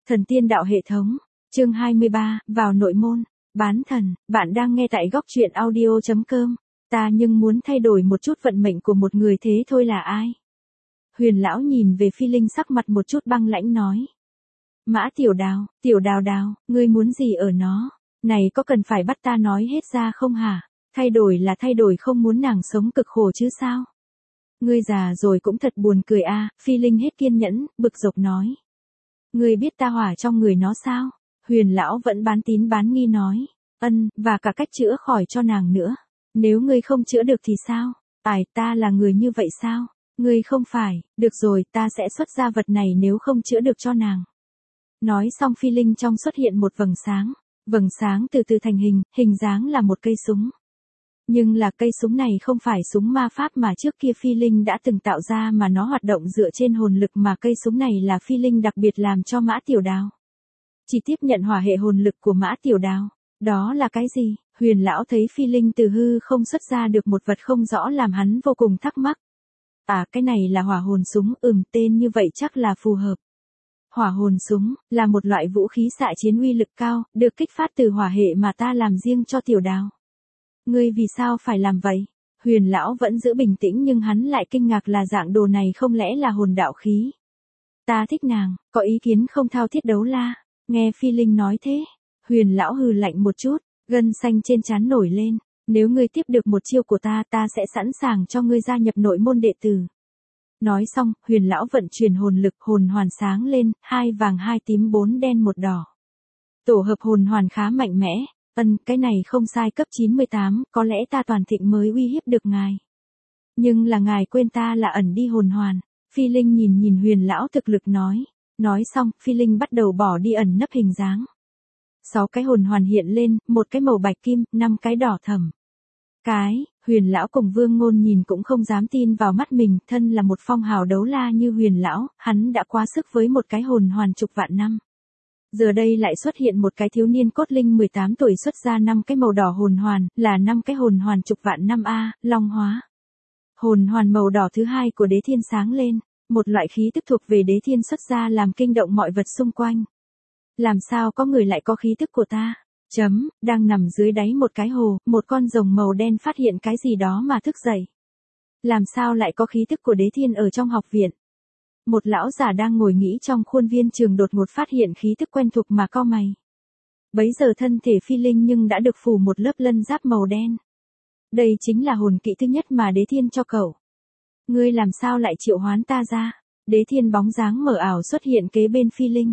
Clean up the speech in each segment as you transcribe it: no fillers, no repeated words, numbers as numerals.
Thần tiên đạo hệ thống, chương 23, vào nội môn, bán thần, bạn đang nghe tại góc truyện audio.com, ta nhưng muốn thay đổi một chút vận mệnh của một người thế thôi là ai? Huyền lão nhìn về Phi Linh sắc mặt một chút băng lãnh nói. Mã tiểu đào, ngươi muốn gì ở nó? Này có cần phải bắt ta nói hết ra không hả? Thay đổi là thay đổi, không muốn nàng sống cực khổ chứ sao? Ngươi già rồi cũng thật buồn cười a. Phi Linh hết kiên nhẫn, bực dọc nói. Ngươi biết ta hỏa trong người nó sao? Huyền lão vẫn bán tín bán nghi nói. Và cả cách chữa khỏi cho nàng nữa. Nếu ngươi không chữa được thì sao? Ta là người như vậy sao? Ngươi không phải, được rồi, ta sẽ xuất ra vật này nếu không chữa được cho nàng. Nói xong Phi Linh trong xuất hiện một vầng sáng từ từ thành hình dáng là một cây súng. Nhưng là cây súng này không phải súng ma pháp mà trước kia Phi Linh đã từng tạo ra, mà nó hoạt động dựa trên hồn lực, mà cây súng này là Phi Linh đặc biệt làm cho Mã Tiểu Đào. Chỉ tiếp nhận hỏa hệ hồn lực của Mã Tiểu Đào. Đó là cái gì? Huyền lão thấy Phi Linh từ hư không xuất ra được một vật không rõ làm hắn vô cùng thắc mắc. Cái này là hỏa hồn súng, tên như vậy chắc là phù hợp. Hỏa hồn súng là một loại vũ khí xạ chiến uy lực cao, được kích phát từ hỏa hệ mà ta làm riêng cho Tiểu Đào. Ngươi vì sao phải làm vậy? Huyền lão vẫn giữ bình tĩnh nhưng hắn lại kinh ngạc, là dạng đồ này không lẽ là hồn đạo khí? Ta thích nàng, có ý kiến không? Thao thiết đấu la. Nghe Phi Linh nói thế, huyền lão hừ lạnh một chút, gân xanh trên trán nổi lên. Nếu ngươi tiếp được một chiêu của ta sẽ sẵn sàng cho ngươi gia nhập nội môn đệ tử. Nói xong, huyền lão vận chuyển hồn lực, hồn hoàn sáng lên, 2 vàng 2 tím 4 đen 1 đỏ. Tổ hợp hồn hoàn khá mạnh mẽ. Cái này không sai, cấp 98, có lẽ ta toàn thịnh mới uy hiếp được ngài. Nhưng là ngài quên ta là ẩn đi hồn hoàn. Phi Linh nhìn huyền lão thực lực nói. Nói xong, Phi Linh bắt đầu bỏ đi ẩn nấp hình dáng. 6 cái hồn hoàn hiện lên, 1 cái màu bạch kim, 5 cái đỏ thẫm. Huyền lão cùng Vương Ngôn nhìn cũng không dám tin vào mắt mình, thân là một phong hào đấu la như huyền lão, hắn đã quá sức với một cái hồn hoàn chục vạn năm. Giờ đây lại xuất hiện một cái thiếu niên cốt linh 18 tuổi xuất ra 5 cái màu đỏ hồn hoàn, là 5 cái hồn hoàn chục vạn năm long hóa. Hồn hoàn màu đỏ thứ hai của Đế Thiên sáng lên, một loại khí tức thuộc về Đế Thiên xuất ra làm kinh động mọi vật xung quanh. Làm sao có người lại có khí tức của ta? Đang nằm dưới đáy một cái hồ, một con rồng màu đen phát hiện cái gì đó mà thức dậy. Làm sao lại có khí tức của Đế Thiên ở trong học viện? Một lão giả đang ngồi nghĩ trong khuôn viên trường đột ngột phát hiện khí tức quen thuộc mà cau mày. Bấy giờ thân thể Phi Linh nhưng đã được phủ một lớp lân giáp màu đen. Đây chính là hồn kỹ thứ nhất mà Đế Thiên cho cậu. Ngươi làm sao lại triệu hoán ta ra? Đế Thiên bóng dáng mờ ảo xuất hiện kế bên Phi Linh.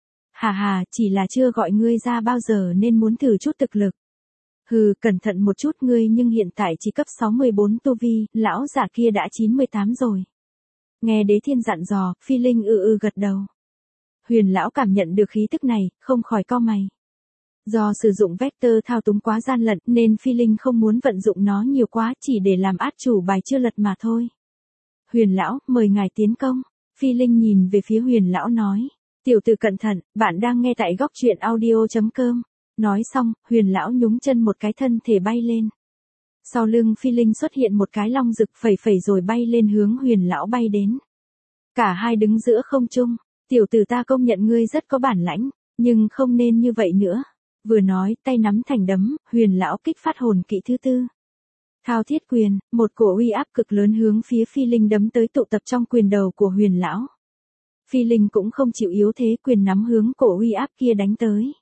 Chỉ là chưa gọi ngươi ra bao giờ nên muốn thử chút thực lực. Cẩn thận một chút, ngươi nhưng hiện tại chỉ cấp 64 tu vi, lão giả kia đã 98 rồi. Nghe Đế Thiên dặn dò, Phi Linh gật đầu. Huyền lão cảm nhận được khí tức này, không khỏi cau mày. Do sử dụng vector thao túng quá gian lận nên Phi Linh không muốn vận dụng nó nhiều quá, chỉ để làm át chủ bài chưa lật mà thôi. Huyền lão, mời ngài tiến công. Phi Linh nhìn về phía huyền lão nói. Tiểu tử cẩn thận, bạn đang nghe tại góc truyện audio.com. Nói xong, huyền lão nhúng chân một cái, thân thể bay lên. Sau lưng Phi Linh xuất hiện một cái long rực phẩy rồi bay lên hướng huyền lão bay đến. Cả hai đứng giữa không trung. Tiểu tử, ta công nhận ngươi rất có bản lãnh, nhưng không nên như vậy nữa. Vừa nói, tay nắm thành đấm, huyền lão kích phát hồn kỹ thứ 4. Thao thiết quyền, một cổ uy áp cực lớn hướng phía Phi Linh đấm tới, tụ tập trong quyền đầu của huyền lão. Phi Linh cũng không chịu yếu thế, quyền nắm hướng cổ uy áp kia đánh tới.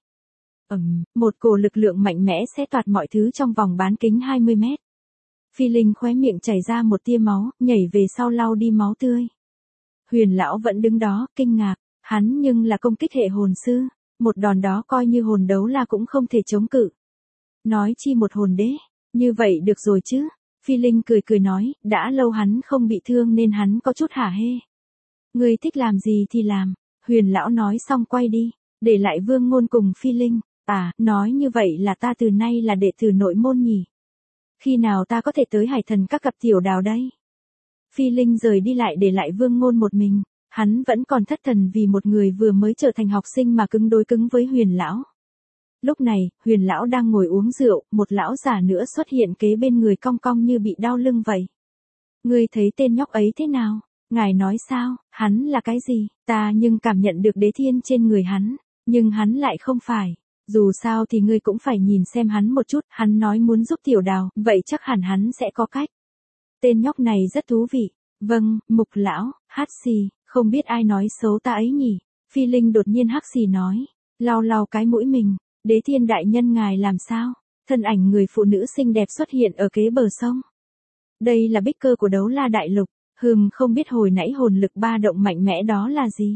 Một cổ lực lượng mạnh mẽ xé toạc mọi thứ trong vòng bán kính 20 mét. Phi Linh khóe miệng chảy ra một tia máu, nhảy về sau lau đi máu tươi. Huyền lão vẫn đứng đó, kinh ngạc, hắn nhưng là công kích hệ hồn sư, một đòn đó coi như hồn đấu la cũng không thể chống cự. Nói chi một hồn đế, như vậy được rồi chứ. Phi Linh cười nói, đã lâu hắn không bị thương nên hắn có chút hả hê. Ngươi thích làm gì thì làm. Huyền lão nói xong quay đi, để lại Vương Ngôn cùng Phi Linh. Nói như vậy là ta từ nay là đệ tử nội môn nhỉ? Khi nào ta có thể tới Hải Thần các gặp Tiểu Đào đây? Phi Linh rời đi lại để lại Vương Ngôn một mình. Hắn vẫn còn thất thần vì một người vừa mới trở thành học sinh mà cứng đối cứng với huyền lão. Lúc này, huyền lão đang ngồi uống rượu, một lão già nữa xuất hiện kế bên người, cong cong như bị đau lưng vậy. Ngươi thấy tên nhóc ấy thế nào? Ngài nói sao, hắn là cái gì, ta nhưng cảm nhận được đế thiên trên người hắn, nhưng hắn lại không phải. Dù sao thì ngươi cũng phải nhìn xem hắn một chút, hắn nói muốn giúp tiểu đào, vậy chắc hẳn hắn sẽ có cách. Tên nhóc này rất thú vị. Vâng, Mục lão, hát xì, không biết ai nói xấu ta ấy nhỉ. Phi Linh đột nhiên hắc xì nói, lau lau cái mũi mình, đế thiên đại nhân ngài làm sao? Thân ảnh người phụ nữ xinh đẹp xuất hiện ở kế bờ sông. Đây là bích cơ của Đấu La Đại Lục, không biết hồi nãy hồn lực ba động mạnh mẽ đó là gì?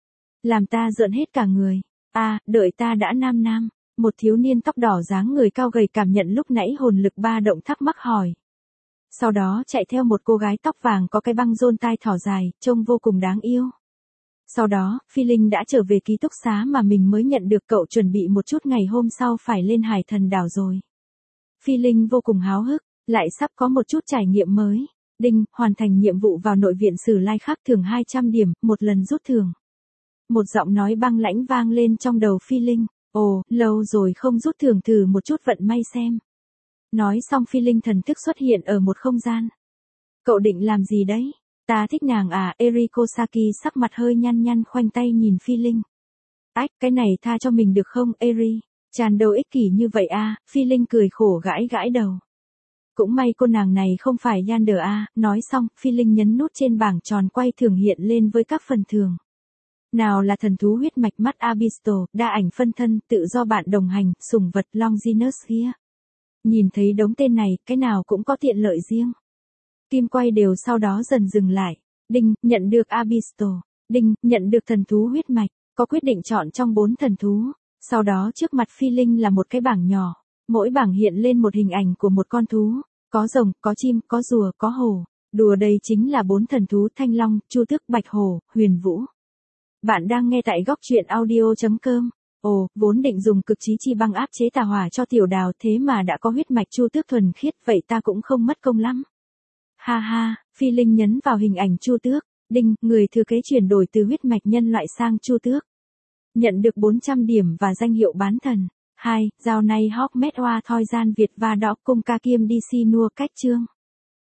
Làm ta rợn hết cả người. Đợi ta đã nam. Một thiếu niên tóc đỏ dáng người cao gầy cảm nhận lúc nãy hồn lực ba động thắc mắc hỏi. Sau đó chạy theo một cô gái tóc vàng có cái băng rôn tai thỏ dài, trông vô cùng đáng yêu. Sau đó, Phi Linh đã trở về ký túc xá mà mình mới nhận được, cậu chuẩn bị một chút ngày hôm sau phải lên Hải Thần đảo rồi. Phi Linh vô cùng háo hức, lại sắp có một chút trải nghiệm mới. Đinh, hoàn thành nhiệm vụ vào nội viện Sử Lai Khắc thưởng 200 điểm, một lần rút thưởng. Một giọng nói băng lãnh vang lên trong đầu Phi Linh. Ồ, lâu rồi không rút thưởng, thử một chút vận may xem. Nói xong Phi Linh thần thức xuất hiện ở một không gian. Cậu định làm gì đấy? Ta thích nàng à, Eriko Saki sắc mặt hơi nhăn khoanh tay nhìn Phi Linh. Cái này tha cho mình được không, Eri? Tràn đầu ích kỷ như vậy à, Phi Linh cười khổ gãi đầu. Cũng may cô nàng này không phải Yander à, nói xong, Phi Linh nhấn nút trên bảng tròn quay thưởng hiện lên với các phần thưởng. Nào là thần thú huyết mạch mắt Abysto, đa ảnh phân thân, tự do bạn đồng hành, sủng vật Longinus kia. Nhìn thấy đống tên này, cái nào cũng có tiện lợi riêng. Kim quay đều sau đó dần dừng lại. Đinh, nhận được Abysto. Đinh, nhận được thần thú huyết mạch. Có quyết định chọn trong 4 thần thú. Sau đó trước mặt Phi Linh là một cái bảng nhỏ. Mỗi bảng hiện lên một hình ảnh của một con thú. Có rồng, có chim, có rùa, có hổ. Đùa đây chính là 4 thần thú Thanh Long, Chu Tước, Bạch Hổ, Huyền Vũ. Bạn đang nghe tại góc truyện audio.com. Ồ, vốn định dùng cực chí chi băng áp chế tà hỏa cho tiểu đào, thế mà đã có huyết mạch Chu Tước thuần khiết, vậy ta cũng không mất công lắm. Ha ha, Phi Linh nhấn vào hình ảnh Chu Tước. Đinh, người thừa kế chuyển đổi từ huyết mạch nhân loại sang Chu Tước. Nhận được 400 điểm và danh hiệu bán thần. 2. Giao này Hawk Met Hoa Thoi Gian Việt và Đỏ Cung Ca Kiêm DC Nua Cách Trương.